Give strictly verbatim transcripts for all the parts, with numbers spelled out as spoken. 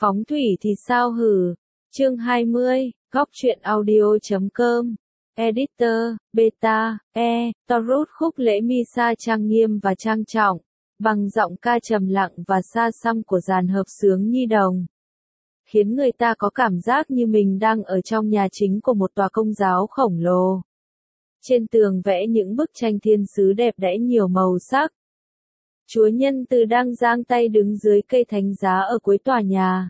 Phóng thủy thì sao hử? Chương hai mươi, góc truyện audio chấm com. Editor, Beta, E, Torut khúc lễ Misa trang nghiêm và trang trọng, bằng giọng ca trầm lặng và xa xăm của dàn hợp xướng nhi đồng, khiến người ta có cảm giác như mình đang ở trong nhà chính của một tòa công giáo khổng lồ. Trên tường vẽ những bức tranh thiên sứ đẹp đẽ nhiều màu sắc. Chúa Nhân Từ đang giang tay đứng dưới cây thánh giá ở cuối tòa nhà.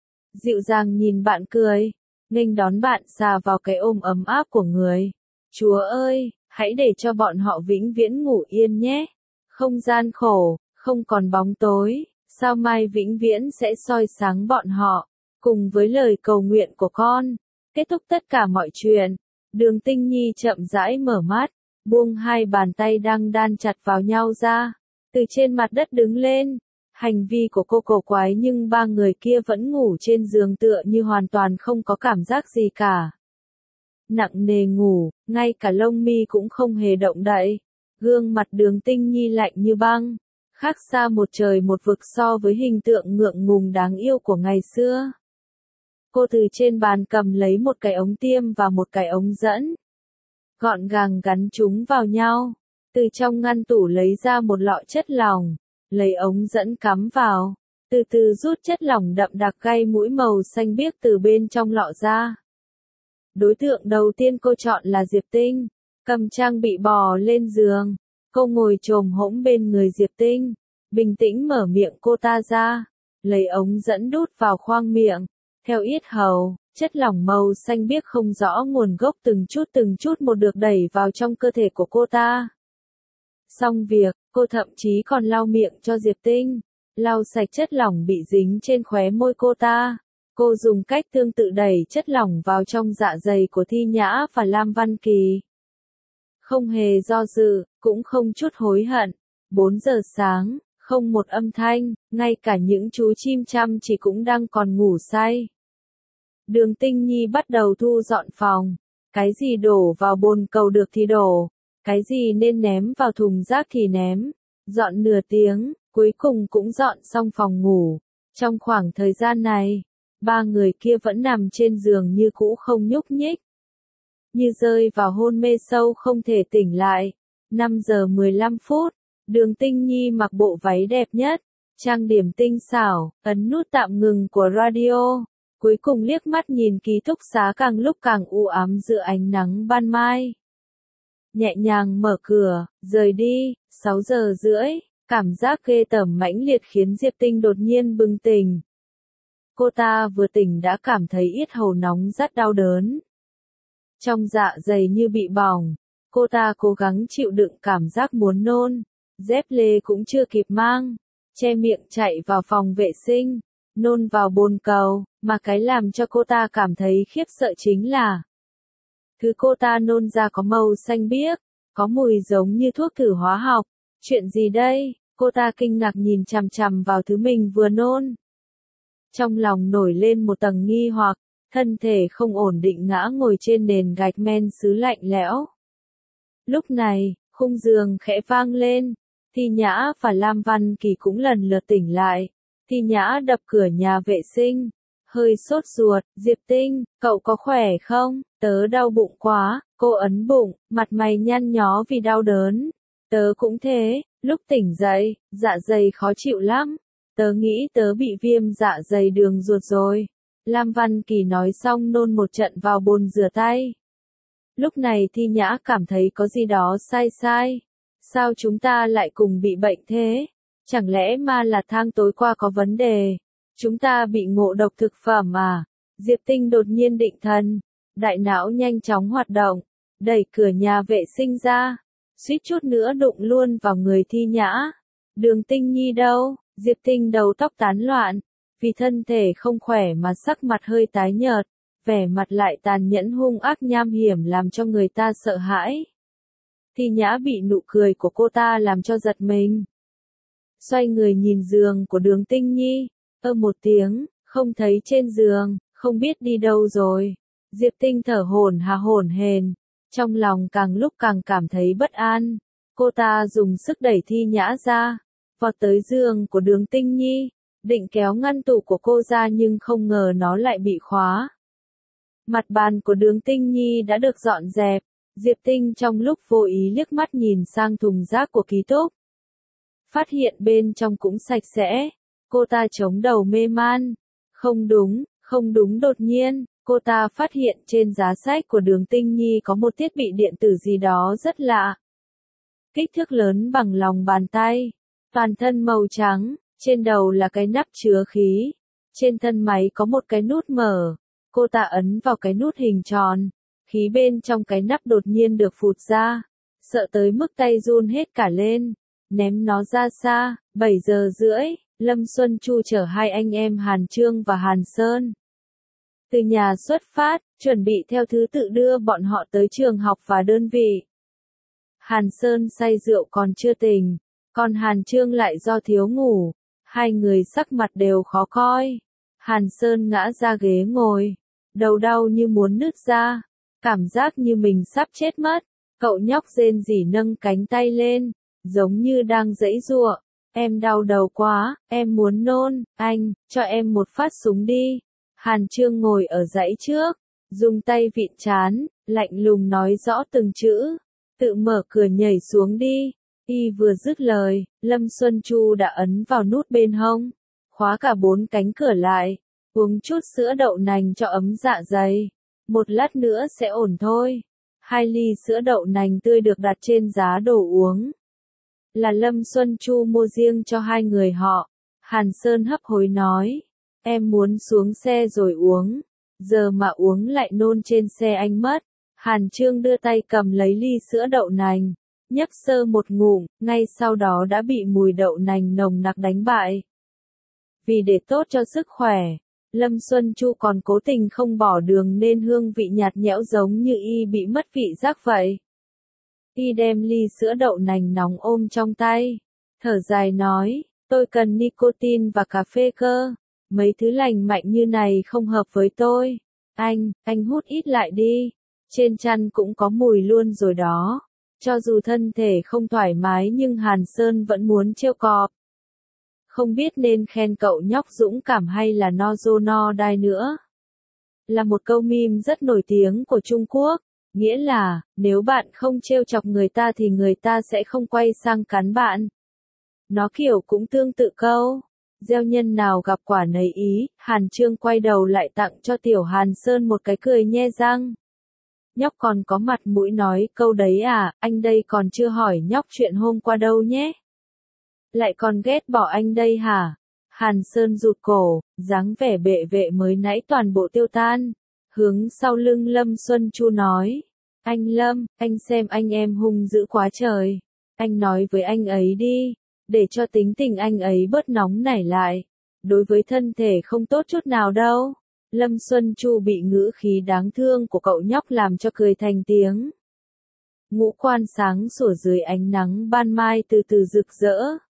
Dịu dàng nhìn bạn cười, nghênh đón bạn xà vào cái ôm ấm áp của người. Chúa ơi, hãy để cho bọn họ vĩnh viễn ngủ yên nhé. Không gian khổ, không còn bóng tối, sao mai vĩnh viễn sẽ soi sáng bọn họ. Cùng với lời cầu nguyện của con, kết thúc tất cả mọi chuyện. Đường Tinh Nhi chậm rãi mở mắt, buông hai bàn tay đang đan chặt vào nhau ra, từ trên mặt đất đứng lên. Hành vi của cô cổ quái nhưng ba người kia vẫn ngủ trên giường tựa như hoàn toàn không có cảm giác gì cả. Nặng nề ngủ, ngay cả lông mi cũng không hề động đậy. Gương mặt Đường Tinh Nhi lạnh như băng, khác xa một trời một vực so với hình tượng ngượng ngùng đáng yêu của ngày xưa. Cô từ trên bàn cầm lấy một cái ống tiêm và một cái ống dẫn, gọn gàng gắn chúng vào nhau. Từ trong ngăn tủ lấy ra một lọ chất lỏng, lấy ống dẫn cắm vào, từ từ rút chất lỏng đậm đặc gây mũi màu xanh biếc từ bên trong lọ ra. Đối tượng đầu tiên cô chọn là Diệp Tinh, cầm trang bị bò lên giường. Cô ngồi chồm hỗn bên người Diệp Tinh, bình tĩnh mở miệng cô ta ra, lấy ống dẫn đút vào khoang miệng. Theo yết hầu, chất lỏng màu xanh biếc không rõ nguồn gốc từng chút từng chút một được đẩy vào trong cơ thể của cô ta. Xong việc, cô thậm chí còn lau miệng cho Diệp Tinh, lau sạch chất lỏng bị dính trên khóe môi cô ta. Cô dùng cách tương tự đẩy chất lỏng vào trong dạ dày của Thi Nhã và Lam Văn Kỳ. Không hề do dự, cũng không chút hối hận. bốn giờ sáng, không một âm thanh, ngay cả những chú chim chăm chỉ cũng đang còn ngủ say. Đường Tinh Nhi bắt đầu thu dọn phòng. Cái gì đổ vào bồn cầu được thì đổ, cái gì nên ném vào thùng rác thì ném. Dọn nửa tiếng, cuối cùng cũng dọn xong phòng ngủ. Trong khoảng thời gian này, ba người kia vẫn nằm trên giường như cũ không nhúc nhích, như rơi vào hôn mê sâu không thể tỉnh lại. năm giờ mười lăm phút, Đường Tinh Nhi mặc bộ váy đẹp nhất, trang điểm tinh xảo, ấn nút tạm ngừng của radio, cuối cùng liếc mắt nhìn ký túc xá càng lúc càng u ám giữa ánh nắng ban mai. Nhẹ nhàng mở cửa, rời đi. sáu giờ rưỡi, cảm giác ghê tởm mãnh liệt khiến Diệp Tinh đột nhiên bừng tỉnh. Cô ta vừa tỉnh đã cảm thấy yết hầu nóng rát đau đớn. Trong dạ dày như bị bỏng, cô ta cố gắng chịu đựng cảm giác muốn nôn, dép lê cũng chưa kịp mang, che miệng chạy vào phòng vệ sinh, nôn vào bồn cầu, mà cái làm cho cô ta cảm thấy khiếp sợ chính là thứ cô ta nôn ra có màu xanh biếc, có mùi giống như thuốc thử hóa học. Chuyện gì đây? Cô ta kinh ngạc nhìn chằm chằm vào thứ mình vừa nôn. Trong lòng nổi lên một tầng nghi hoặc, thân thể không ổn định ngã ngồi trên nền gạch men sứ lạnh lẽo. Lúc này, khung giường khẽ vang lên, Thi Nhã và Lam Văn Kỳ cũng lần lượt tỉnh lại. Thi Nhã đập cửa nhà vệ sinh, hơi sốt ruột. Diệp Tinh, cậu có khỏe không? Tớ đau bụng quá. Cô ấn bụng, mặt mày nhăn nhó vì đau đớn. Tớ cũng thế, lúc tỉnh dậy, dạ dày khó chịu lắm. Tớ nghĩ tớ bị viêm dạ dày đường ruột rồi. Lam Văn Kỳ nói xong nôn một trận vào bồn rửa tay. Lúc này Thi Nhã cảm thấy có gì đó sai sai. Sao chúng ta lại cùng bị bệnh thế? Chẳng lẽ Ma Lạt Thang tối qua có vấn đề? Chúng ta bị ngộ độc thực phẩm à? Diệp Tinh đột nhiên định thần, đại não nhanh chóng hoạt động, đẩy cửa nhà vệ sinh ra, suýt chút nữa đụng luôn vào người Thi Nhã. Đường Tinh Nhi đâu? Diệp Tinh đầu tóc tán loạn, vì thân thể không khỏe mà sắc mặt hơi tái nhợt, vẻ mặt lại tàn nhẫn hung ác nham hiểm làm cho người ta sợ hãi. Thi Nhã bị nụ cười của cô ta làm cho giật mình. Xoay người nhìn giường của Đường Tinh Nhi, ơ một tiếng, không thấy trên giường, không biết đi đâu rồi. Diệp Tinh thở hổn hả hổn hển, trong lòng càng lúc càng cảm thấy bất an. Cô ta dùng sức đẩy Thi Nhã ra, vọt tới giường của Đường Tinh Nhi, Định kéo ngăn tủ của cô ra nhưng không ngờ nó lại bị khóa. Mặt bàn của Đường Tinh Nhi đã được dọn dẹp. Diệp Tinh trong lúc vô ý liếc mắt nhìn sang thùng rác của ký túc. Phát hiện bên trong cũng sạch sẽ. Cô ta chống đầu mê man. Không đúng, không đúng đột nhiên, cô ta phát hiện trên giá sách của Đường Tinh Nhi có một thiết bị điện tử gì đó rất lạ. Kích thước lớn bằng lòng bàn tay. Toàn thân màu trắng, trên đầu là cái nắp chứa khí. Trên thân máy có một cái nút mở. Cô ta ấn vào cái nút hình tròn. Khí bên trong cái nắp đột nhiên được phụt ra. Sợ tới mức tay run hết cả lên. Ném nó ra xa. bảy giờ rưỡi, Lâm Xuân Chu chở hai anh em Hàn Trương và Hàn Sơn. Từ nhà xuất phát, chuẩn bị theo thứ tự đưa bọn họ tới trường học và đơn vị. Hàn Sơn say rượu còn chưa tỉnh. Còn Hàn Trương lại do thiếu ngủ. Hai người sắc mặt đều khó coi. Hàn Sơn ngã ra ghế ngồi. Đầu đau như muốn nứt ra. Cảm giác như mình sắp chết mất. Cậu nhóc rên rỉ nâng cánh tay lên. Giống như đang giãy giụa. Em đau đầu quá, em muốn nôn. Anh, cho em một phát súng đi. Hàn Trương ngồi ở dãy trước. Dùng tay vịn trán, lạnh lùng nói rõ từng chữ. Tự mở cửa nhảy xuống đi. Y vừa dứt lời, Lâm Xuân Chu đã ấn vào nút bên hông. Khóa cả bốn cánh cửa lại. Uống chút sữa đậu nành cho ấm dạ dày. Một lát nữa sẽ ổn thôi. Hai ly sữa đậu nành tươi được đặt trên giá đồ uống. Là Lâm Xuân Chu mua riêng cho hai người họ. Hàn Sơn hấp hối nói. Em muốn xuống xe rồi uống. Giờ mà uống lại nôn trên xe anh mất. Hàn Trương đưa tay cầm lấy ly sữa đậu nành. Nhấp sơ một ngụm, ngay sau đó đã bị mùi đậu nành nồng nặc đánh bại. Vì để tốt cho sức khỏe, Lâm Xuân Chu còn cố tình không bỏ đường nên hương vị nhạt nhẽo giống như y bị mất vị giác vậy. Y đem ly sữa đậu nành nóng ôm trong tay. Thở dài nói, tôi cần nicotine và cà phê cơ. Mấy thứ lành mạnh như này không hợp với tôi. Anh, anh hút ít lại đi. Trên chăn cũng có mùi luôn rồi đó. Cho dù thân thể không thoải mái nhưng Hàn Sơn vẫn muốn trêu cọp. Không biết nên khen cậu nhóc dũng cảm hay là no dô no đai nữa. Là một câu meme rất nổi tiếng của Trung Quốc. Nghĩa là, nếu bạn không trêu chọc người ta thì người ta sẽ không quay sang cắn bạn. Nó kiểu cũng tương tự câu. Gieo nhân nào gặp quả nấy ý, Hàn Trương quay đầu lại tặng cho tiểu Hàn Sơn một cái cười nhe răng. Nhóc còn có mặt mũi nói câu đấy à, anh đây còn chưa hỏi nhóc chuyện hôm qua đâu nhé. Lại còn ghét bỏ anh đây hả? Hàn Sơn rụt cổ, dáng vẻ bệ vệ mới nãy toàn bộ tiêu tan. Hướng sau lưng Lâm Xuân Chu nói. Anh Lâm, anh xem anh em hung dữ quá trời. Anh nói với anh ấy đi, để cho tính tình anh ấy bớt nóng nảy lại. Đối với thân thể không tốt chút nào đâu. Lâm Xuân Chu bị ngữ khí đáng thương của cậu nhóc làm cho cười thành tiếng. Ngũ quan sáng sủa dưới ánh nắng ban mai từ từ rực rỡ.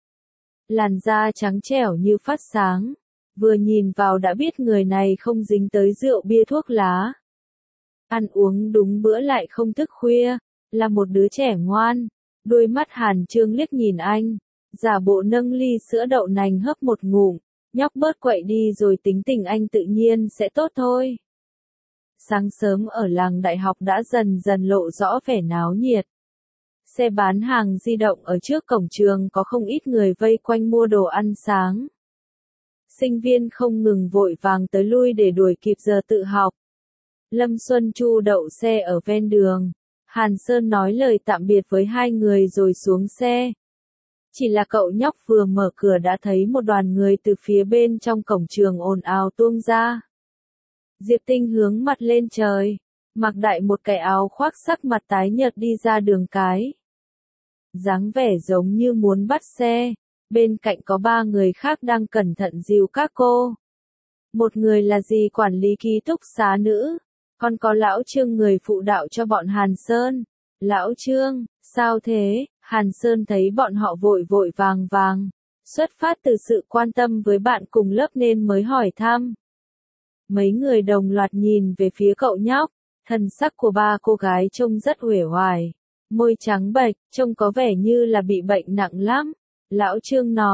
Làn da trắng trẻo như phát sáng. Vừa nhìn vào đã biết người này không dính tới rượu bia thuốc lá. Ăn uống đúng bữa lại không thức khuya. Là một đứa trẻ ngoan. Đôi mắt Hàn Trương liếc nhìn anh. Giả bộ nâng ly sữa đậu nành hớp một ngụm. Nhóc bớt quậy đi rồi tính tình anh tự nhiên sẽ tốt thôi. Sáng sớm ở làng đại học đã dần dần lộ rõ vẻ náo nhiệt. Xe bán hàng di động ở trước cổng trường có không ít người vây quanh mua đồ ăn sáng. Sinh viên không ngừng vội vàng tới lui để đuổi kịp giờ tự học. Lâm Xuân Chu đậu xe ở ven đường. Hàn Sơn nói lời tạm biệt với hai người rồi xuống xe. Chỉ là cậu nhóc vừa mở cửa đã thấy một đoàn người từ phía bên trong cổng trường ồn ào tuông ra. Diệp Tinh hướng mặt lên trời, mặc đại một cái áo khoác sắc mặt tái nhợt đi ra đường cái. Dáng vẻ giống như muốn bắt xe, bên cạnh có ba người khác đang cẩn thận dìu các cô. Một người là dì quản lý ký túc xá nữ, còn có lão Trương người phụ đạo cho bọn Hàn Sơn. Lão Trương, sao thế? Hàn Sơn thấy bọn họ vội vội vàng vàng, xuất phát từ sự quan tâm với bạn cùng lớp nên mới hỏi thăm. Mấy người đồng loạt nhìn về phía cậu nhóc, thần sắc của ba cô gái trông rất uể oải, môi trắng bệch, trông có vẻ như là bị bệnh nặng lắm. Lão Trương nói,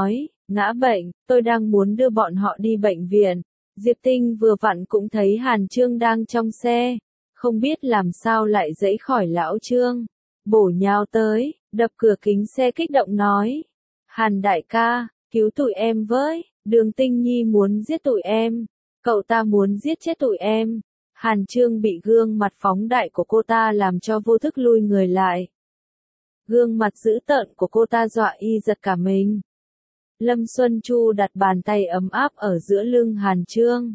ngã bệnh, tôi đang muốn đưa bọn họ đi bệnh viện. Diệp Tinh vừa vặn cũng thấy Hàn Chương đang trong xe, không biết làm sao lại dẫy khỏi lão Trương, bổ nhào tới, đập cửa kính xe kích động nói. Hàn đại ca, cứu tụi em với, Đường Tinh Nhi muốn giết tụi em, cậu ta muốn giết chết tụi em. Hàn Chương bị gương mặt phóng đại của cô ta làm cho vô thức lui người lại. Gương mặt dữ tợn của cô ta dọa y giật cả mình. Lâm Xuân Chu đặt bàn tay ấm áp ở giữa lưng Hàn Chương.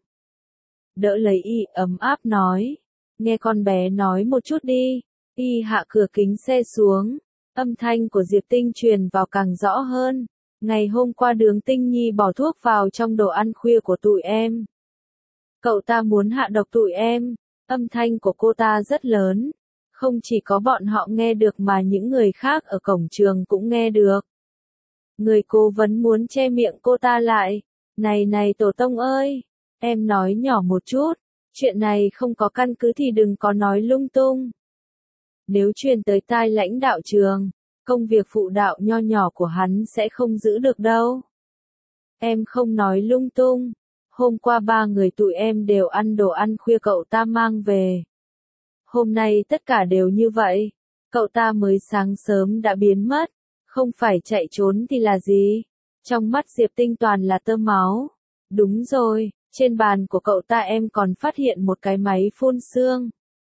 Đỡ lấy y ấm áp nói. Nghe con bé nói một chút đi. Y hạ cửa kính xe xuống. Âm thanh của Diệp Tinh truyền vào càng rõ hơn. Ngày hôm qua Đường Tinh Nhi bỏ thuốc vào trong đồ ăn khuya của tụi em. Cậu ta muốn hạ độc tụi em. Âm thanh của cô ta rất lớn. Không chỉ có bọn họ nghe được mà những người khác ở cổng trường cũng nghe được. Người cố vấn muốn che miệng cô ta lại. Này này tổ tông ơi, em nói nhỏ một chút, chuyện này không có căn cứ thì đừng có nói lung tung. Nếu truyền tới tai lãnh đạo trường, công việc phụ đạo nho nhỏ của hắn sẽ không giữ được đâu. Em không nói lung tung, hôm qua ba người tụi em đều ăn đồ ăn khuya cậu ta mang về. Hôm nay tất cả đều như vậy, cậu ta mới sáng sớm đã biến mất. Không phải chạy trốn thì là gì? Trong mắt Diệp Tinh toàn là tơ máu. Đúng rồi, trên bàn của cậu ta em còn phát hiện một cái máy phun sương.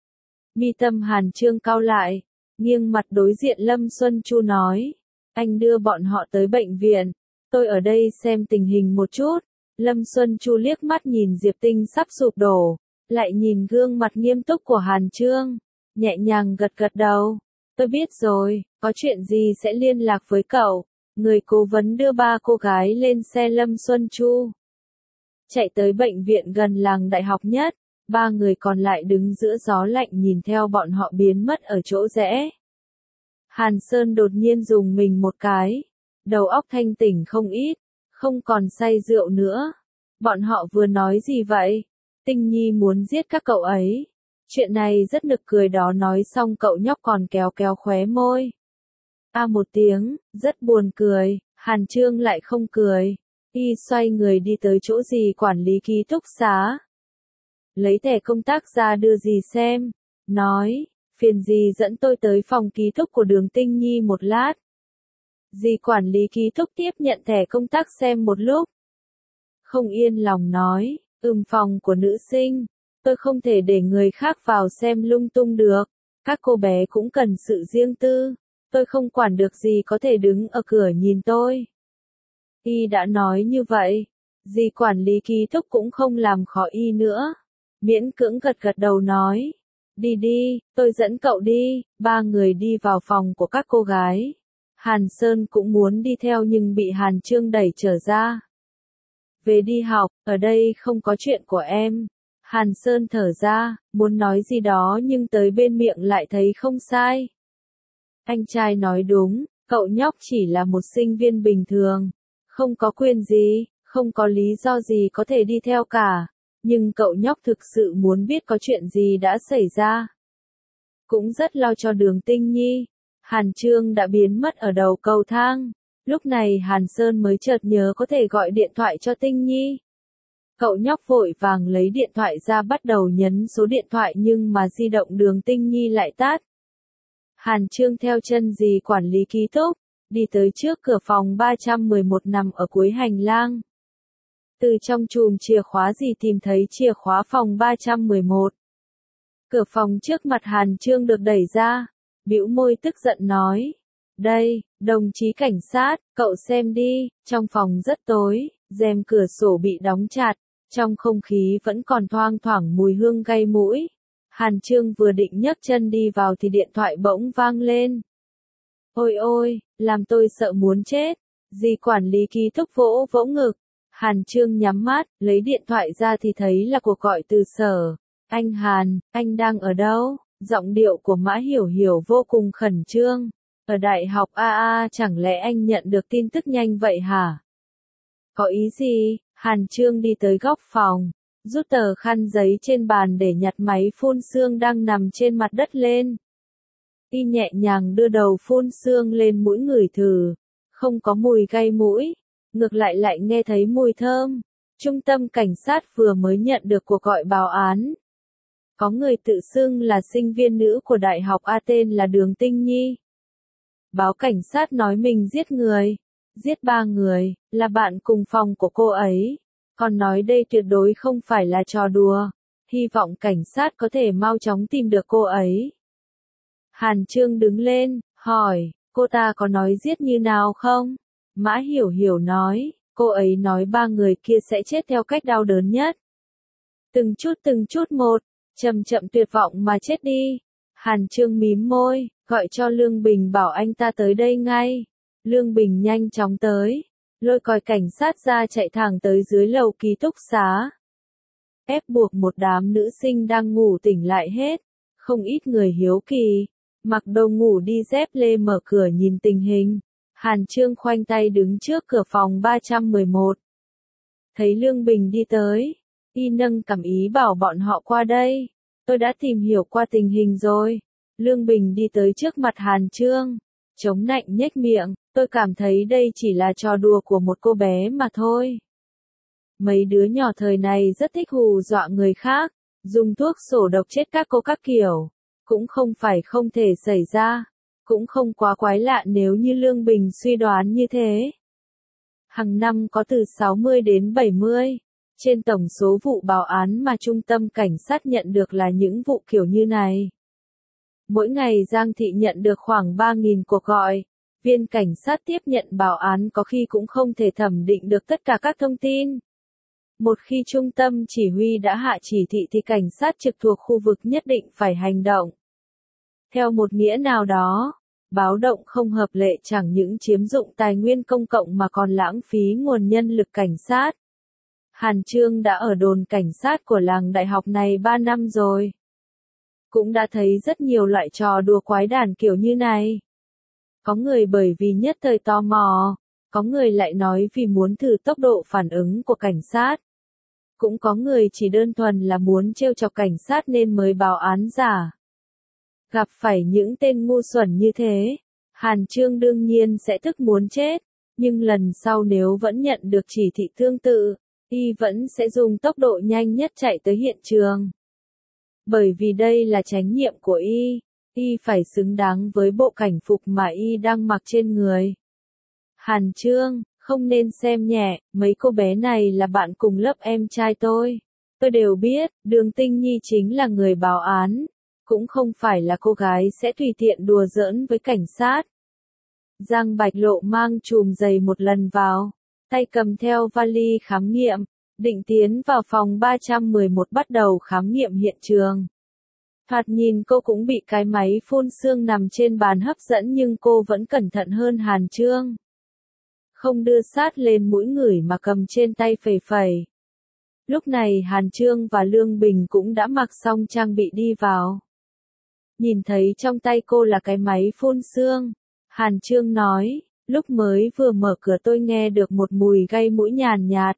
Mi tâm Hàn Chương cau lại, nghiêng mặt đối diện Lâm Xuân Chu nói. Anh đưa bọn họ tới bệnh viện, tôi ở đây xem tình hình một chút. Lâm Xuân Chu liếc mắt nhìn Diệp Tinh sắp sụp đổ, lại nhìn gương mặt nghiêm túc của Hàn Chương, nhẹ nhàng gật gật đầu. Tôi biết rồi, có chuyện gì sẽ liên lạc với cậu. Người cố vấn đưa ba cô gái lên xe Lâm Xuân Chu. Chạy tới bệnh viện gần làng đại học nhất, ba người còn lại đứng giữa gió lạnh nhìn theo bọn họ biến mất ở chỗ rẽ. Hàn Sơn đột nhiên dùng mình một cái, đầu óc thanh tỉnh không ít, không còn say rượu nữa. Bọn họ vừa nói gì vậy? Tinh Nhi muốn giết các cậu ấy. Chuyện này rất nực cười đó nói xong cậu nhóc còn kéo kéo khóe môi. A một tiếng, rất buồn cười, Hàn Chương lại không cười. Y xoay người đi tới chỗ dì quản lý ký túc xá. Lấy thẻ công tác ra đưa dì xem, nói, phiền dì dẫn tôi tới phòng ký túc của Đường Tinh Nhi một lát. Dì quản lý ký túc tiếp nhận thẻ công tác xem một lúc. Không yên lòng nói, ừm phòng của nữ sinh. Tôi không thể để người khác vào xem lung tung được. Các cô bé cũng cần sự riêng tư. Tôi không quản được gì có thể đứng ở cửa nhìn tôi. Y đã nói như vậy. Dì quản lý ký túc cũng không làm khó y nữa. Miễn cưỡng gật gật đầu nói. Đi đi, tôi dẫn cậu đi. Ba người đi vào phòng của các cô gái. Hàn Sơn cũng muốn đi theo nhưng bị Hàn Chương đẩy trở ra. Về đi học, ở đây không có chuyện của em. Hàn Sơn thở ra, muốn nói gì đó nhưng tới bên miệng lại thấy không sai. Anh trai nói đúng, cậu nhóc chỉ là một sinh viên bình thường, không có quyền gì, không có lý do gì có thể đi theo cả, nhưng cậu nhóc thực sự muốn biết có chuyện gì đã xảy ra. Cũng rất lo cho Đường Tinh Nhi. Hàn Chương đã biến mất ở đầu cầu thang, lúc này Hàn Sơn mới chợt nhớ có thể gọi điện thoại cho Tinh Nhi. Cậu nhóc vội vàng lấy điện thoại ra bắt đầu nhấn số điện thoại nhưng mà di động Đường Tinh Nhi lại tắt. Hàn Chương theo chân dì quản lý ký túc, đi tới trước cửa phòng ba trăm mười một nằm ở cuối hành lang. Từ trong chùm chìa khóa dì tìm thấy chìa khóa phòng ba trăm mười một. Cửa phòng trước mặt Hàn Chương được đẩy ra, bĩu môi tức giận nói. Đây, đồng chí cảnh sát, cậu xem đi, trong phòng rất tối, rèm cửa sổ bị đóng chặt. Trong không khí vẫn còn thoang thoảng mùi hương gây mũi. Hàn Chương vừa định nhấc chân đi vào thì điện thoại bỗng vang lên. Ôi ôi, làm tôi sợ muốn chết. Dì quản lý ký túc vỗ vỗ ngực. Hàn Chương nhắm mắt, lấy điện thoại ra thì thấy là cuộc gọi từ sở. Anh Hàn, anh đang ở đâu? Giọng điệu của Mã Hiểu Hiểu vô cùng khẩn trương. Ở đại học a a chẳng lẽ anh nhận được tin tức nhanh vậy hả? Có ý gì? Hàn Chương đi tới góc phòng, rút tờ khăn giấy trên bàn để nhặt máy phun sương đang nằm trên mặt đất lên. Y nhẹ nhàng đưa đầu phun sương lên mũi ngửi thử, không có mùi gây mũi, ngược lại lại nghe thấy mùi thơm. Trung tâm cảnh sát vừa mới nhận được cuộc gọi báo án. Có người tự xưng là sinh viên nữ của Đại học A tên là Đường Tinh Nhi. Báo cảnh sát nói mình giết người, giết ba người, là bạn cùng phòng của cô ấy. Còn nói đây tuyệt đối không phải là trò đùa. Hy vọng cảnh sát có thể mau chóng tìm được cô ấy. Hàn Chương đứng lên, hỏi, cô ta có nói giết như nào không? Mã Hiểu Hiểu nói, cô ấy nói ba người kia sẽ chết theo cách đau đớn nhất. Từng chút từng chút một, chậm chậm tuyệt vọng mà chết đi. Hàn Chương mím môi, gọi cho Lương Bình bảo anh ta tới đây ngay. Lương Bình nhanh chóng tới, lôi còi cảnh sát ra chạy thẳng tới dưới lầu ký túc xá. Ép buộc một đám nữ sinh đang ngủ tỉnh lại hết, không ít người hiếu kỳ, mặc đồ ngủ đi dép lê mở cửa nhìn tình hình. Hàn Chương khoanh tay đứng trước cửa phòng ba trăm mười một. Thấy Lương Bình đi tới, y nâng cảm ý bảo bọn họ qua đây. Tôi đã tìm hiểu qua tình hình rồi. Lương Bình đi tới trước mặt Hàn Chương, chống nạnh nhếch miệng, tôi cảm thấy đây chỉ là trò đùa của một cô bé mà thôi. Mấy đứa nhỏ thời này rất thích hù dọa người khác, dùng thuốc sổ độc chết các cô các kiểu, cũng không phải không thể xảy ra, cũng không quá quái lạ nếu như Lương Bình suy đoán như thế. Hàng năm có từ sáu mươi đến bảy mươi, trên tổng số vụ báo án mà trung tâm cảnh sát nhận được là những vụ kiểu như này. Mỗi ngày Giang Thị nhận được khoảng ba nghìn cuộc gọi, viên cảnh sát tiếp nhận báo án có khi cũng không thể thẩm định được tất cả các thông tin. Một khi trung tâm chỉ huy đã hạ chỉ thị thì cảnh sát trực thuộc khu vực nhất định phải hành động. Theo một nghĩa nào đó, báo động không hợp lệ chẳng những chiếm dụng tài nguyên công cộng mà còn lãng phí nguồn nhân lực cảnh sát. Hàn Chương đã ở đồn cảnh sát của làng đại học này ba năm rồi. Cũng đã thấy rất nhiều loại trò đùa quái đản kiểu như này. Có người bởi vì nhất thời tò mò, có người lại nói vì muốn thử tốc độ phản ứng của cảnh sát. Cũng có người chỉ đơn thuần là muốn trêu chọc cảnh sát nên mới báo án giả. Gặp phải những tên ngu xuẩn như thế, Hàn Chương đương nhiên sẽ tức muốn chết, nhưng lần sau nếu vẫn nhận được chỉ thị tương tự, y vẫn sẽ dùng tốc độ nhanh nhất chạy tới hiện trường. Bởi vì đây là trách nhiệm của y, y phải xứng đáng với bộ cảnh phục mà y đang mặc trên người. Hàn Chương, không nên xem nhẹ, mấy cô bé này là bạn cùng lớp em trai tôi. Tôi đều biết, Đường Tinh Nhi chính là người báo án, cũng không phải là cô gái sẽ tùy tiện đùa giỡn với cảnh sát. Giang Bạch Lộ mang chùm giày một lần vào, tay cầm theo vali khám nghiệm, định tiến vào phòng ba trăm mười một bắt đầu khám nghiệm hiện trường. Thoạt nhìn cô cũng bị cái máy phun sương nằm trên bàn hấp dẫn nhưng cô vẫn cẩn thận hơn Hàn Chương. Không đưa sát lên mũi người mà cầm trên tay phẩy phẩy. Lúc này Hàn Chương và Lương Bình cũng đã mặc xong trang bị đi vào. Nhìn thấy trong tay cô là cái máy phun sương, Hàn Chương nói, lúc mới vừa mở cửa tôi nghe được một mùi gây mũi nhàn nhạt.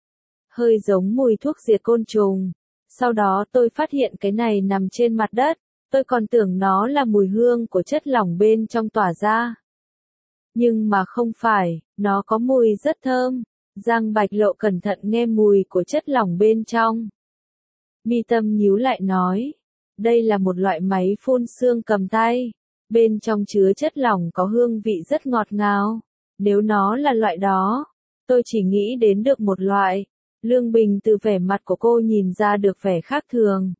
Hơi giống mùi thuốc diệt côn trùng. Sau đó tôi phát hiện cái này nằm trên mặt đất, tôi còn tưởng nó là mùi hương của chất lỏng bên trong tỏa ra. Nhưng mà không phải, nó có mùi rất thơm. Giang Bạch Lộ cẩn thận nghe mùi của chất lỏng bên trong. Mi tâm nhíu lại nói, đây là một loại máy phun sương cầm tay. Bên trong chứa chất lỏng có hương vị rất ngọt ngào. Nếu nó là loại đó, tôi chỉ nghĩ đến được một loại. Lương Bình từ vẻ mặt của cô nhìn ra được vẻ khác thường.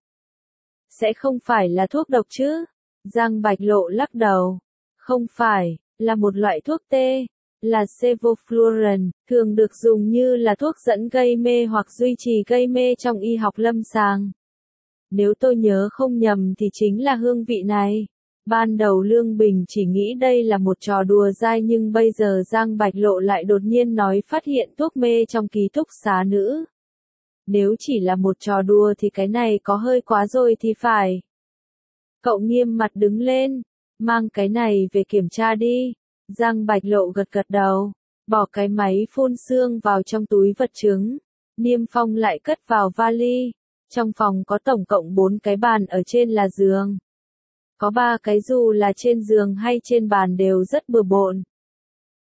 Sẽ không phải là thuốc độc chứ? Giang Bạch Lộ lắc đầu. Không phải, là một loại thuốc tê, là sevoflurane, thường được dùng như là thuốc dẫn gây mê hoặc duy trì gây mê trong y học lâm sàng. Nếu tôi nhớ không nhầm thì chính là hương vị này. Ban đầu Lương Bình chỉ nghĩ đây là một trò đùa dai nhưng bây giờ Giang Bạch Lộ lại đột nhiên nói phát hiện thuốc mê trong ký túc xá nữ. Nếu chỉ là một trò đùa thì cái này có hơi quá rồi thì phải. Cậu nghiêm mặt đứng lên, mang cái này về kiểm tra đi. Giang Bạch Lộ gật gật đầu, bỏ cái máy phun sương vào trong túi vật chứng. Niêm Phong lại cất vào vali. Trong phòng có tổng cộng bốn cái bàn ở trên là giường. Có ba cái dù là trên giường hay trên bàn đều rất bừa bộn.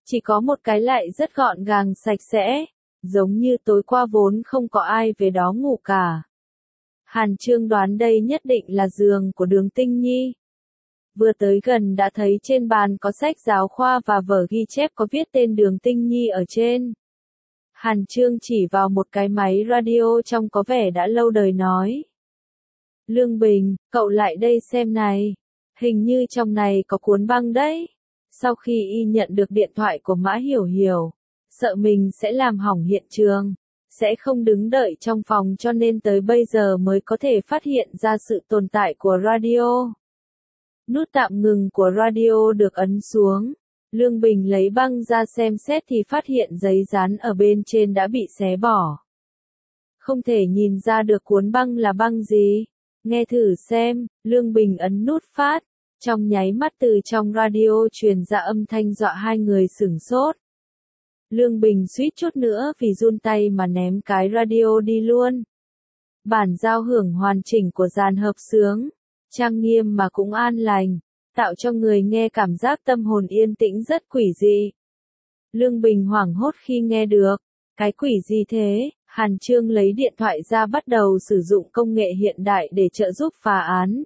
Chỉ có một cái lại rất gọn gàng sạch sẽ, giống như tối qua vốn không có ai về đó ngủ cả. Hàn Chương đoán đây nhất định là giường của Đường Tinh Nhi. Vừa tới gần đã thấy trên bàn có sách giáo khoa và vở ghi chép có viết tên Đường Tinh Nhi ở trên. Hàn Chương chỉ vào một cái máy radio trông có vẻ đã lâu đời nói. Lương Bình, cậu lại đây xem này. Hình như trong này có cuốn băng đấy. Sau khi y nhận được điện thoại của Mã Hiểu Hiểu, sợ mình sẽ làm hỏng hiện trường, sẽ không đứng đợi trong phòng cho nên tới bây giờ mới có thể phát hiện ra sự tồn tại của radio. Nút tạm ngừng của radio được ấn xuống. Lương Bình lấy băng ra xem xét thì phát hiện giấy dán ở bên trên đã bị xé bỏ. Không thể nhìn ra được cuốn băng là băng gì. Nghe thử xem, Lương Bình ấn nút phát. Trong nháy mắt từ trong radio truyền ra âm thanh dọa hai người sửng sốt. Lương Bình suýt chút nữa vì run tay mà ném cái radio đi luôn. Bản giao hưởng hoàn chỉnh của dàn hợp xướng, trang nghiêm mà cũng an lành, tạo cho người nghe cảm giác tâm hồn yên tĩnh rất quỷ dị. Lương Bình hoảng hốt khi nghe được, cái quỷ gì thế? Hàn Chương lấy điện thoại ra bắt đầu sử dụng công nghệ hiện đại để trợ giúp phá án.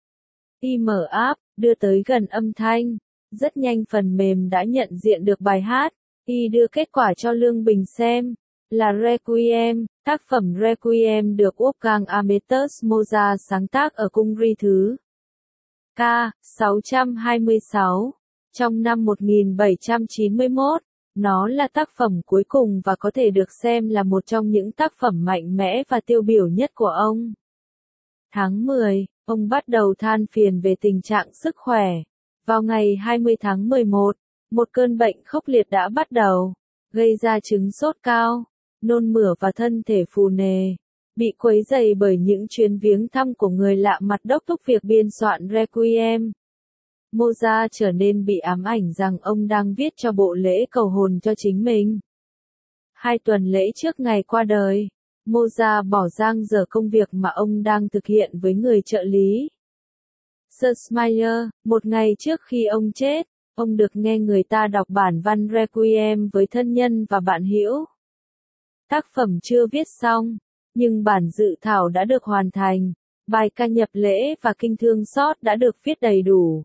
Y mở app, đưa tới gần âm thanh, rất nhanh phần mềm đã nhận diện được bài hát. Y đưa kết quả cho Lương Bình xem, là Requiem, tác phẩm Requiem được Wolfgang Amadeus Mozart sáng tác ở cung Ri thứ K sáu trăm hai mươi sáu, trong năm một nghìn bảy trăm chín mươi mốt. Nó là tác phẩm cuối cùng và có thể được xem là một trong những tác phẩm mạnh mẽ và tiêu biểu nhất của ông. Tháng mười, ông bắt đầu than phiền về tình trạng sức khỏe. Vào ngày hai mươi tháng mười một, một cơn bệnh khốc liệt đã bắt đầu, gây ra chứng sốt cao, nôn mửa và thân thể phù nề, bị quấy rầy bởi những chuyến viếng thăm của người lạ mặt đốc thúc việc biên soạn Requiem. Mozart trở nên bị ám ảnh rằng ông đang viết cho bộ lễ cầu hồn cho chính mình. Hai tuần lễ trước ngày qua đời, Mozart bỏ dang dở công việc mà ông đang thực hiện với người trợ lý Smeyer. Một ngày trước khi ông chết, ông được nghe người ta đọc bản văn Requiem với thân nhân và bạn hữu. Tác phẩm chưa viết xong, nhưng bản dự thảo đã được hoàn thành, bài ca nhập lễ và kinh thương xót đã được viết đầy đủ.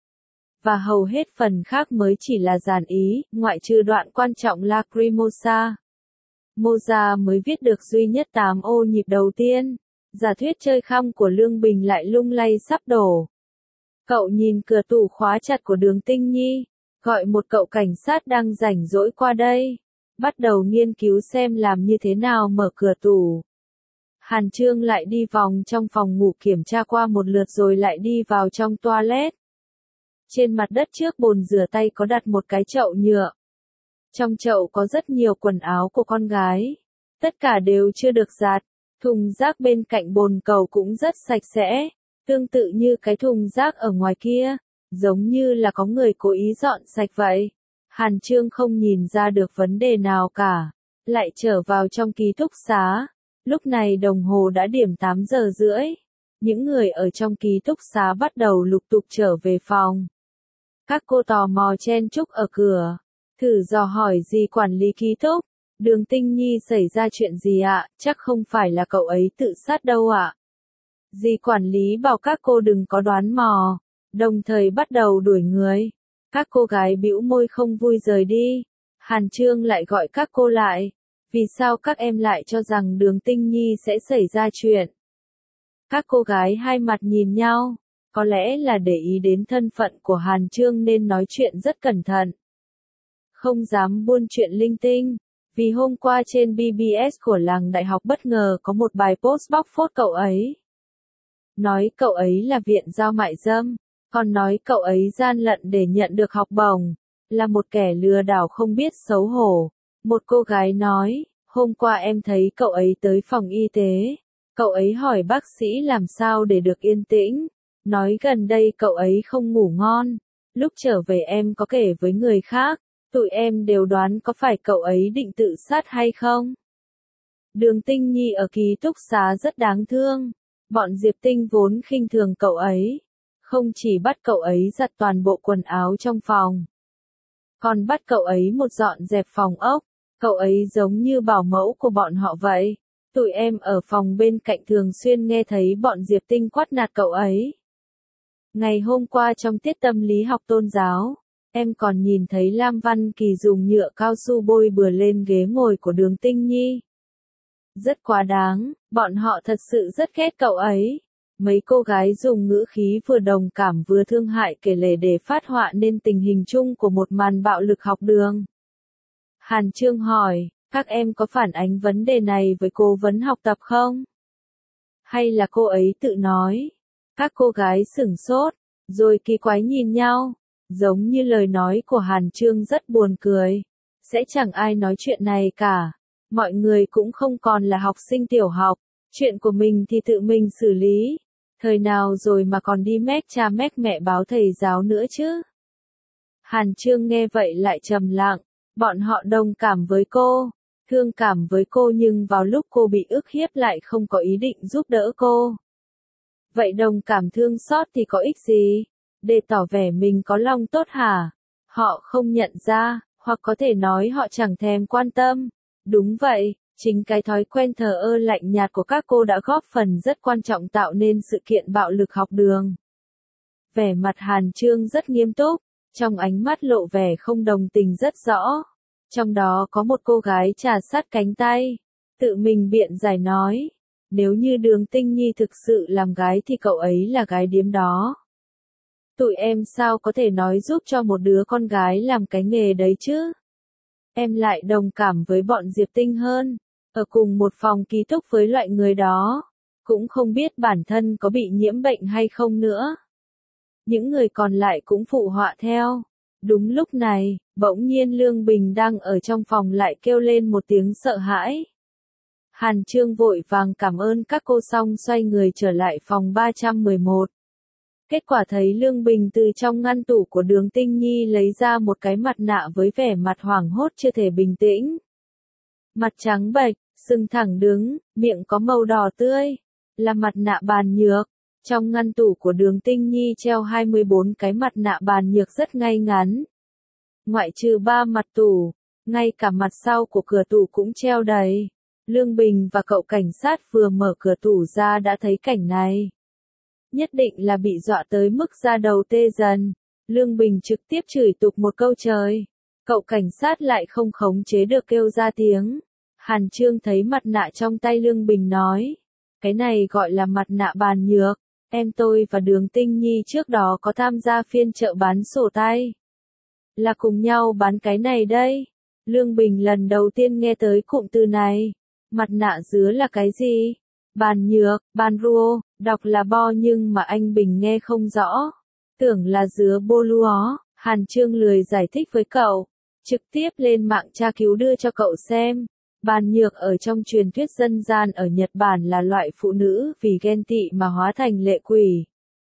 Và hầu hết phần khác mới chỉ là dàn ý, ngoại trừ đoạn quan trọng Lacrimosa. Mozart mới viết được duy nhất tám ô nhịp đầu tiên. Giả thuyết chơi khăm của Lương Bình lại lung lay sắp đổ. Cậu nhìn cửa tủ khóa chặt của Đường Tinh Nhi, gọi một cậu cảnh sát đang rảnh rỗi qua đây, bắt đầu nghiên cứu xem làm như thế nào mở cửa tủ. Hàn Chương lại đi vòng trong phòng ngủ kiểm tra qua một lượt rồi lại đi vào trong toilet. Trên mặt đất trước bồn rửa tay có đặt một cái chậu nhựa. Trong chậu có rất nhiều quần áo của con gái. Tất cả đều chưa được giặt. Thùng rác bên cạnh bồn cầu cũng rất sạch sẽ. Tương tự như cái thùng rác ở ngoài kia. Giống như là có người cố ý dọn sạch vậy. Hàn Chương không nhìn ra được vấn đề nào cả. Lại trở vào trong ký túc xá. Lúc này đồng hồ đã điểm tám giờ rưỡi. Những người ở trong ký túc xá bắt đầu lục tục trở về phòng. Các cô tò mò chen chúc ở cửa. Thử dò hỏi dì quản lý ký túc. Đường Tinh Nhi xảy ra chuyện gì ạ? Chắc không phải là cậu ấy tự sát đâu ạ. Dì quản lý bảo các cô đừng có đoán mò. Đồng thời bắt đầu đuổi người. Các cô gái bĩu môi không vui rời đi. Hàn Chương lại gọi các cô lại. Vì sao các em lại cho rằng Đường Tinh Nhi sẽ xảy ra chuyện? Các cô gái hai mặt nhìn nhau. Có lẽ là để ý đến thân phận của Hàn Chương nên nói chuyện rất cẩn thận. Không dám buôn chuyện linh tinh. Vì hôm qua trên bê bê ét của làng đại học bất ngờ có một bài post bóc phốt cậu ấy. Nói cậu ấy là viện giao mại dâm. Còn nói cậu ấy gian lận để nhận được học bổng. Là một kẻ lừa đảo không biết xấu hổ. Một cô gái nói, hôm qua em thấy cậu ấy tới phòng y tế. Cậu ấy hỏi bác sĩ làm sao để được yên tĩnh. Nói gần đây cậu ấy không ngủ ngon. Lúc trở về em có kể với người khác. Tụi em đều đoán có phải cậu ấy định tự sát hay không. Đường Tinh Nhi ở ký túc xá rất đáng thương. Bọn Diệp Tinh vốn khinh thường cậu ấy. Không chỉ bắt cậu ấy giặt toàn bộ quần áo trong phòng. còn bắt cậu ấy một dọn dẹp phòng ốc. Cậu ấy giống như bảo mẫu của bọn họ vậy. Tụi em ở phòng bên cạnh thường xuyên nghe thấy bọn Diệp Tinh quát nạt cậu ấy. Ngày hôm qua trong tiết tâm lý học tôn giáo, em còn nhìn thấy Lam Văn Kỳ dùng nhựa cao su bôi bừa lên ghế ngồi của Đường Tinh Nhi. Rất quá đáng, bọn họ thật sự rất ghét cậu ấy. Mấy cô gái dùng ngữ khí vừa đồng cảm vừa thương hại kể lể để phát họa nên tình hình chung của một màn bạo lực học đường. Hàn Chương hỏi, các em có phản ánh vấn đề này với cố vấn học tập không? Hay là cô ấy tự nói? Các cô gái sửng sốt, rồi kỳ quái nhìn nhau, giống như lời nói của Hàn Chương rất buồn cười. Sẽ chẳng ai nói chuyện này cả. Mọi người cũng không còn là học sinh tiểu học, chuyện của mình thì tự mình xử lý. Thời nào rồi mà còn đi mét cha mét mẹ báo thầy giáo nữa chứ? Hàn Chương nghe vậy lại trầm lặng, bọn họ đồng cảm với cô, thương cảm với cô nhưng vào lúc cô bị ức hiếp lại không có ý định giúp đỡ cô. Vậy đồng cảm thương xót thì có ích gì? Để tỏ vẻ mình có lòng tốt hả? Họ không nhận ra, hoặc có thể nói họ chẳng thèm quan tâm. Đúng vậy, chính cái thói quen thờ ơ lạnh nhạt của các cô đã góp phần rất quan trọng tạo nên sự kiện bạo lực học đường. Vẻ mặt Hàn Chương rất nghiêm túc, trong ánh mắt lộ vẻ không đồng tình rất rõ. Trong đó có một cô gái trà sát cánh tay, tự mình biện giải nói, nếu như Đường Tinh Nhi thực sự làm gái thì cậu ấy là gái điếm đó. Tụi em sao có thể nói giúp cho một đứa con gái làm cái nghề đấy chứ? Em lại đồng cảm với bọn Diệp Tinh hơn, ở cùng một phòng ký túc với loại người đó, cũng không biết bản thân có bị nhiễm bệnh hay không nữa. Những người còn lại cũng phụ họa theo. Đúng lúc này, bỗng nhiên Lương Bình đang ở trong phòng lại kêu lên một tiếng sợ hãi. Hàn Chương vội vàng cảm ơn các cô xong xoay người trở lại phòng ba trăm mười một. Kết quả thấy Lương Bình từ trong ngăn tủ của Đường Tinh Nhi lấy ra một cái mặt nạ với vẻ mặt hoảng hốt chưa thể bình tĩnh. Mặt trắng bệch, sưng thẳng đứng, miệng có màu đỏ tươi, là mặt nạ bàn nhược. Trong ngăn tủ của Đường Tinh Nhi treo hai mươi bốn cái mặt nạ bàn nhược rất ngay ngắn. Ngoại trừ ba mặt tủ, ngay cả mặt sau của cửa tủ cũng treo đầy. Lương Bình và cậu cảnh sát vừa mở cửa tủ ra đã thấy cảnh này. Nhất định là bị dọa tới mức da đầu tê dần. Lương Bình trực tiếp chửi tục một câu trời. Cậu cảnh sát lại không khống chế được kêu ra tiếng. Hàn Chương thấy mặt nạ trong tay Lương Bình nói. Cái này gọi là mặt nạ bàn nhược. Em tôi và Đường Tinh Nhi trước đó có tham gia phiên chợ bán sổ tay. Là cùng nhau bán cái này đây. Lương Bình lần đầu tiên nghe tới cụm từ này. Mặt nạ dứa là cái gì? Bàn nhược, bàn rùa, đọc là bo nhưng mà anh Bình nghe không rõ. Tưởng là dứa bô lúa, Hàn Chương lười giải thích với cậu. Trực tiếp lên mạng tra cứu đưa cho cậu xem. Bàn nhược ở trong truyền thuyết dân gian ở Nhật Bản là loại phụ nữ vì ghen tị mà hóa thành lệ quỷ.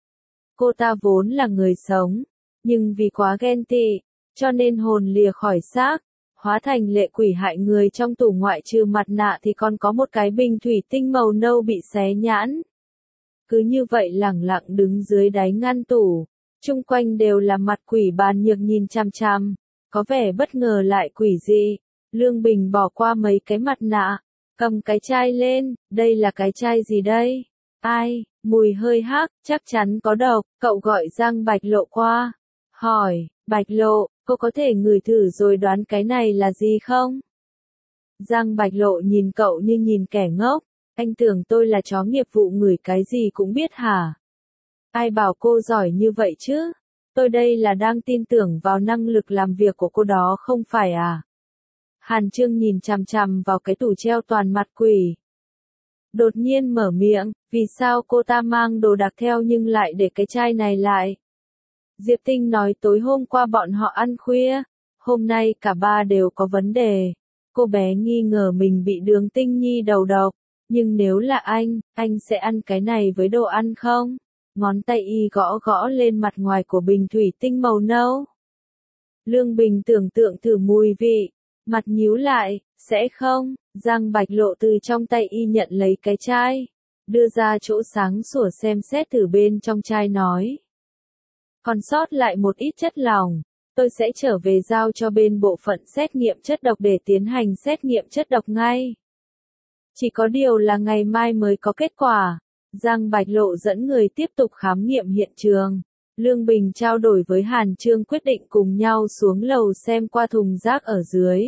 Cô ta vốn là người sống, nhưng vì quá ghen tị, cho nên hồn lìa khỏi xác, hóa thành lệ quỷ hại người. Trong tủ ngoại trừ mặt nạ thì còn có một cái bình thủy tinh màu nâu bị xé nhãn. Cứ như vậy lẳng lặng đứng dưới đáy ngăn tủ, chung quanh đều là mặt quỷ. Bàn nhược nhìn chằm chằm, có vẻ bất ngờ lại quỷ dị. Lương Bình bỏ qua mấy cái mặt nạ, cầm cái chai lên, đây là cái chai gì đây? Ai, mùi hơi hắc, chắc chắn có độc. Cậu gọi Giang Bạch Lộ qua, hỏi, Bạch Lộ, cô có thể ngửi thử rồi đoán cái này là gì không? Giang Bạch Lộ nhìn cậu như nhìn kẻ ngốc, anh tưởng tôi là chó nghiệp vụ ngửi cái gì cũng biết hả? Ai bảo cô giỏi như vậy chứ? Tôi đây là đang tin tưởng vào năng lực làm việc của cô đó không phải à? Hàn Chương nhìn chằm chằm vào cái tủ treo toàn mặt quỷ. Đột nhiên mở miệng, vì sao cô ta mang đồ đạc theo nhưng lại để cái chai này lại? Diệp Tinh nói tối hôm qua bọn họ ăn khuya, hôm nay cả ba đều có vấn đề. Cô bé nghi ngờ mình bị Đường Tinh Nhi đầu độc, nhưng nếu là anh, anh sẽ ăn cái này với đồ ăn không? Ngón tay y gõ gõ lên mặt ngoài của bình thủy tinh màu nâu. Lương Bình tưởng tượng thử mùi vị, mặt nhíu lại, sẽ không? Giang Bạch Lộ từ trong tay y nhận lấy cái chai, đưa ra chỗ sáng sủa xem xét thử bên trong chai nói. Còn sót lại một ít chất lỏng, tôi sẽ trở về giao cho bên bộ phận xét nghiệm chất độc để tiến hành xét nghiệm chất độc ngay. Chỉ có điều là ngày mai mới có kết quả. Giang Bạch Lộ dẫn người tiếp tục khám nghiệm hiện trường. Lương Bình trao đổi với Hàn Chương quyết định cùng nhau xuống lầu xem qua thùng rác ở dưới.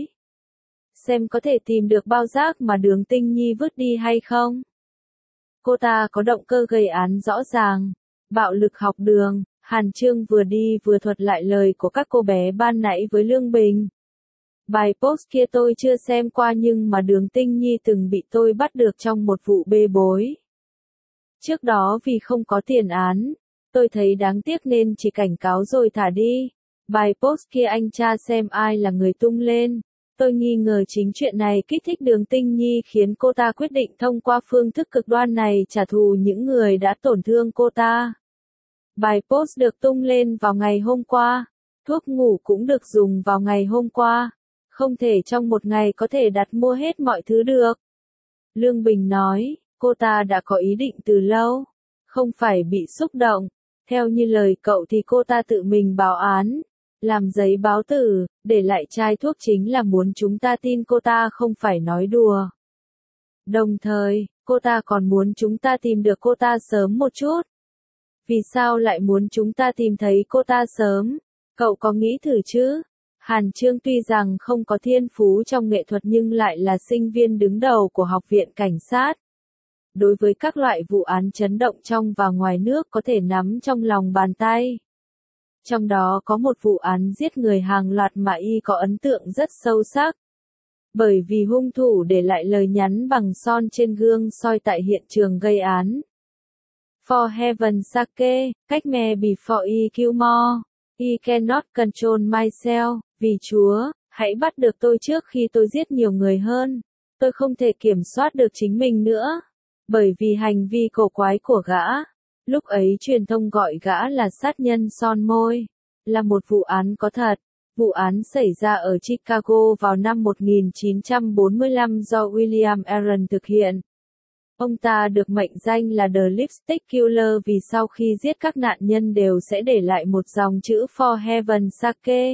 Xem có thể tìm được bao rác mà Đường Tinh Nhi vứt đi hay không. Cô ta có động cơ gây án rõ ràng. Bạo lực học đường, Hàn Chương vừa đi vừa thuật lại lời của các cô bé ban nãy với Lương Bình. Bài post kia tôi chưa xem qua nhưng mà Đường Tinh Nhi từng bị tôi bắt được trong một vụ bê bối. Trước đó vì không có tiền án, tôi thấy đáng tiếc nên chỉ cảnh cáo rồi thả đi. Bài post kia anh tra xem ai là người tung lên. Tôi nghi ngờ chính chuyện này kích thích Đường Tinh Nhi khiến cô ta quyết định thông qua phương thức cực đoan này trả thù những người đã tổn thương cô ta. Bài post được tung lên vào ngày hôm qua. Thuốc ngủ cũng được dùng vào ngày hôm qua. Không thể trong một ngày có thể đặt mua hết mọi thứ được. Lương Bình nói, cô ta đã có ý định từ lâu. Không phải bị xúc động. Theo như lời cậu thì cô ta tự mình báo án. Làm giấy báo tử, để lại chai thuốc chính là muốn chúng ta tin cô ta không phải nói đùa. Đồng thời, cô ta còn muốn chúng ta tìm được cô ta sớm một chút. Vì sao lại muốn chúng ta tìm thấy cô ta sớm? Cậu có nghĩ thử chứ? Hàn Chương tuy rằng không có thiên phú trong nghệ thuật nhưng lại là sinh viên đứng đầu của Học viện Cảnh sát. Đối với các loại vụ án chấn động trong và ngoài nước có thể nắm trong lòng bàn tay. Trong đó có một vụ án giết người hàng loạt mà y có ấn tượng rất sâu sắc. Bởi vì hung thủ để lại lời nhắn bằng son trên gương soi tại hiện trường gây án. For heaven's sake, cách me before I kill more. I cannot control myself. Vì Chúa, hãy bắt được tôi trước khi tôi giết nhiều người hơn. Tôi không thể kiểm soát được chính mình nữa. Bởi vì hành vi cổ quái của gã. Lúc ấy truyền thông gọi gã là sát nhân son môi. Là một vụ án có thật. Vụ án xảy ra ở Chicago vào năm một nghìn chín trăm bốn mươi lăm do William Aaron thực hiện. Ông ta được mệnh danh là The Lipstick Killer vì sau khi giết các nạn nhân đều sẽ để lại một dòng chữ For Heaven's Sake.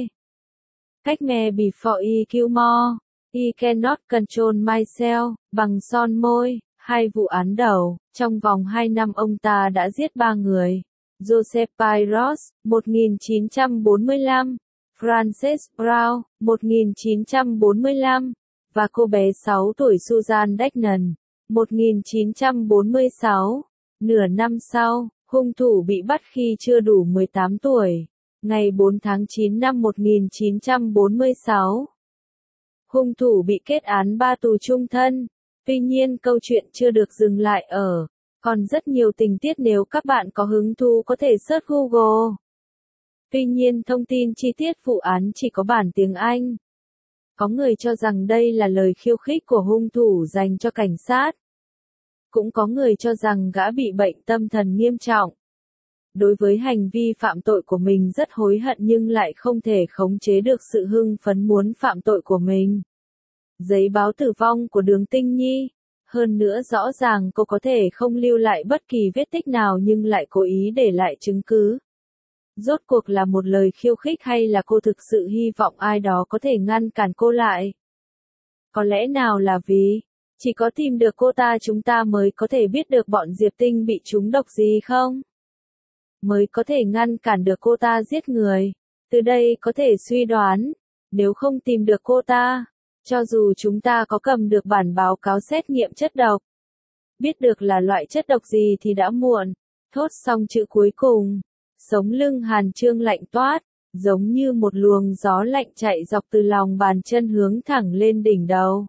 Cách me before I kill more. I cannot control myself. Bằng son môi. Hai vụ án đầu, trong vòng hai năm ông ta đã giết ba người. Joseph Pyros, một nghìn chín trăm bốn mươi lăm, Frances Brown, một nghìn chín trăm bốn mươi lăm, và cô bé sáu tuổi Susan Degnan, một nghìn chín trăm bốn mươi sáu. Nửa năm sau, hung thủ bị bắt khi chưa đủ mười tám tuổi, ngày bốn tháng chín năm một nghìn chín trăm bốn mươi sáu. Hung thủ bị kết án ba tù chung thân. Tuy nhiên câu chuyện chưa được dừng lại ở, còn rất nhiều tình tiết nếu các bạn có hứng thú có thể search Google. Tuy nhiên thông tin chi tiết vụ án chỉ có bản tiếng Anh. Có người cho rằng đây là lời khiêu khích của hung thủ dành cho cảnh sát. Cũng có người cho rằng gã bị bệnh tâm thần nghiêm trọng. Đối với hành vi phạm tội của mình rất hối hận nhưng lại không thể khống chế được sự hưng phấn muốn phạm tội của mình. Giấy báo tử vong của Đường Tinh Nhi. Hơn nữa rõ ràng cô có thể không lưu lại bất kỳ vết tích nào nhưng lại cố ý để lại chứng cứ. Rốt cuộc là một lời khiêu khích hay là cô thực sự hy vọng ai đó có thể ngăn cản cô lại? Có lẽ nào là vì, chỉ có tìm được cô ta chúng ta mới có thể biết được bọn Diệp Tinh bị trúng độc gì không? Mới có thể ngăn cản được cô ta giết người. Từ đây có thể suy đoán, nếu không tìm được cô ta, cho dù chúng ta có cầm được bản báo cáo xét nghiệm chất độc, biết được là loại chất độc gì thì đã muộn. Thốt xong chữ cuối cùng, sống lưng Hàn Chương lạnh toát, giống như một luồng gió lạnh chạy dọc từ lòng bàn chân hướng thẳng lên đỉnh đầu.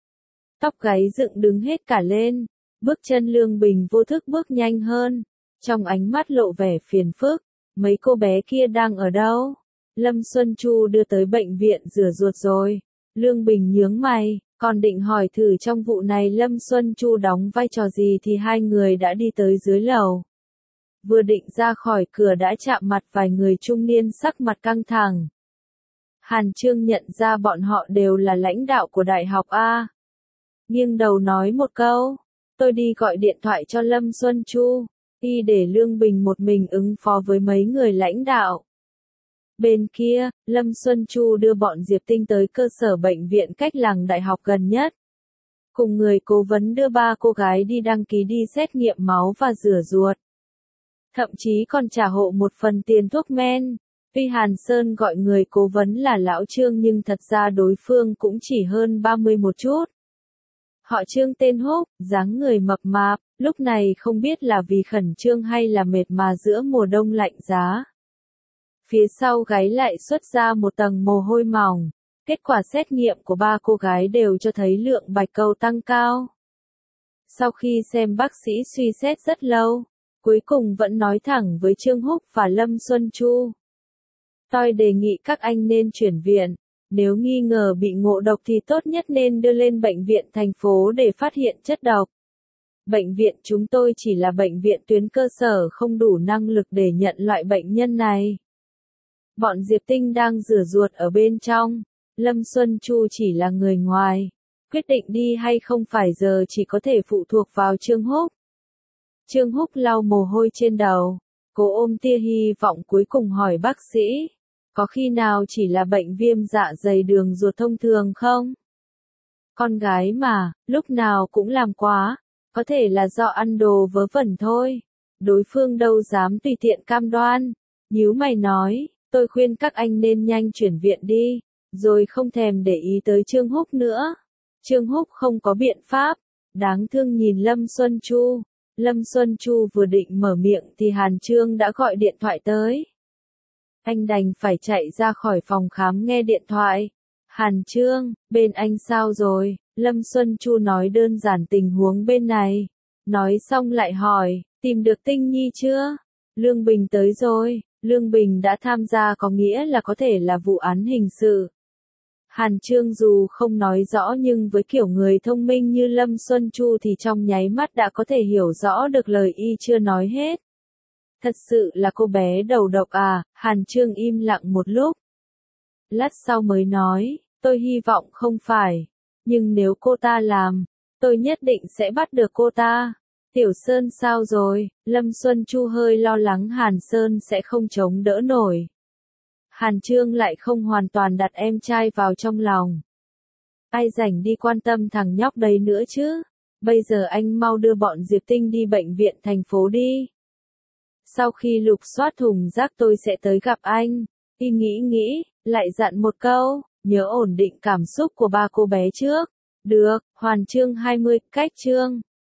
Tóc gáy dựng đứng hết cả lên, bước chân Lương Bình vô thức bước nhanh hơn, trong ánh mắt lộ vẻ phiền phức. Mấy cô bé kia đang ở đâu? Lâm Xuân Chu đưa tới bệnh viện rửa ruột rồi. Lương Bình nhướng mày, còn định hỏi thử trong vụ này Lâm Xuân Chu đóng vai trò gì thì hai người đã đi tới dưới lầu. Vừa định ra khỏi cửa đã chạm mặt vài người trung niên sắc mặt căng thẳng. Hàn Chương nhận ra bọn họ đều là lãnh đạo của Đại học A. Nghiêng đầu nói một câu, tôi đi gọi điện thoại cho Lâm Xuân Chu, y để Lương Bình một mình ứng phó với mấy người lãnh đạo. Bên kia, Lâm Xuân Chu đưa bọn Diệp Tinh tới cơ sở bệnh viện cách làng đại học gần nhất. Cùng người cố vấn đưa ba cô gái đi đăng ký đi xét nghiệm máu và rửa ruột. Thậm chí còn trả hộ một phần tiền thuốc men. Tuy Hàn Sơn gọi người cố vấn là Lão Trương nhưng thật ra đối phương cũng chỉ hơn ba mươi một chút. Họ Trương tên Húc, dáng người mập mạp, lúc này không biết là vì khẩn trương hay là mệt mà giữa mùa đông lạnh giá. Phía sau gáy lại xuất ra một tầng mồ hôi mỏng. Kết quả xét nghiệm của ba cô gái đều cho thấy lượng bạch cầu tăng cao. Sau khi xem bác sĩ suy xét rất lâu, cuối cùng vẫn nói thẳng với Trương Húc và Lâm Xuân Chu. Tôi đề nghị các anh nên chuyển viện, nếu nghi ngờ bị ngộ độc thì tốt nhất nên đưa lên bệnh viện thành phố để phát hiện chất độc. Bệnh viện chúng tôi chỉ là bệnh viện tuyến cơ sở không đủ năng lực để nhận loại bệnh nhân này. Bọn Diệp Tinh đang rửa ruột ở bên trong, Lâm Xuân Chu chỉ là người ngoài, quyết định đi hay không phải giờ chỉ có thể phụ thuộc vào Trương Húc. Trương Húc lau mồ hôi trên đầu, cô ôm tia hy vọng cuối cùng hỏi bác sĩ, có khi nào chỉ là bệnh viêm dạ dày đường ruột thông thường không? Con gái mà, lúc nào cũng làm quá, có thể là do ăn đồ vớ vẩn thôi. Đối phương đâu dám tùy tiện cam đoan, nhíu mày nói, tôi khuyên các anh nên nhanh chuyển viện đi, rồi không thèm để ý tới Trương Húc nữa. Trương Húc không có biện pháp, đáng thương nhìn Lâm Xuân Chu. Lâm Xuân Chu vừa định mở miệng thì Hàn Trương đã gọi điện thoại tới. Anh đành phải chạy ra khỏi phòng khám nghe điện thoại. Hàn Trương, bên anh sao rồi? Lâm Xuân Chu nói đơn giản tình huống bên này. Nói xong lại hỏi, tìm được Tinh Nhi chưa? Lương Bình tới rồi. Lương Bình đã tham gia có nghĩa là có thể là vụ án hình sự. Hàn Trương dù không nói rõ nhưng với kiểu người thông minh như Lâm Xuân Chu thì trong nháy mắt đã có thể hiểu rõ được lời y chưa nói hết. Thật sự là cô bé đầu độc à? Hàn Trương im lặng một lúc. Lát sau mới nói, tôi hy vọng không phải. Nhưng nếu cô ta làm, tôi nhất định sẽ bắt được cô ta. Tiểu Sơn sao rồi? Lâm Xuân Chu hơi lo lắng Hàn Sơn sẽ không chống đỡ nổi. Hàn Trương lại không hoàn toàn đặt em trai vào trong lòng. Ai rảnh đi quan tâm thằng nhóc đấy nữa chứ? Bây giờ anh mau đưa bọn Diệp Tinh đi bệnh viện thành phố đi. Sau khi lục soát thùng rác tôi sẽ tới gặp anh. Y nghĩ nghĩ, lại dặn một câu, nhớ ổn định cảm xúc của ba cô bé trước. Được, Hoàn chương hai mươi, cách chương.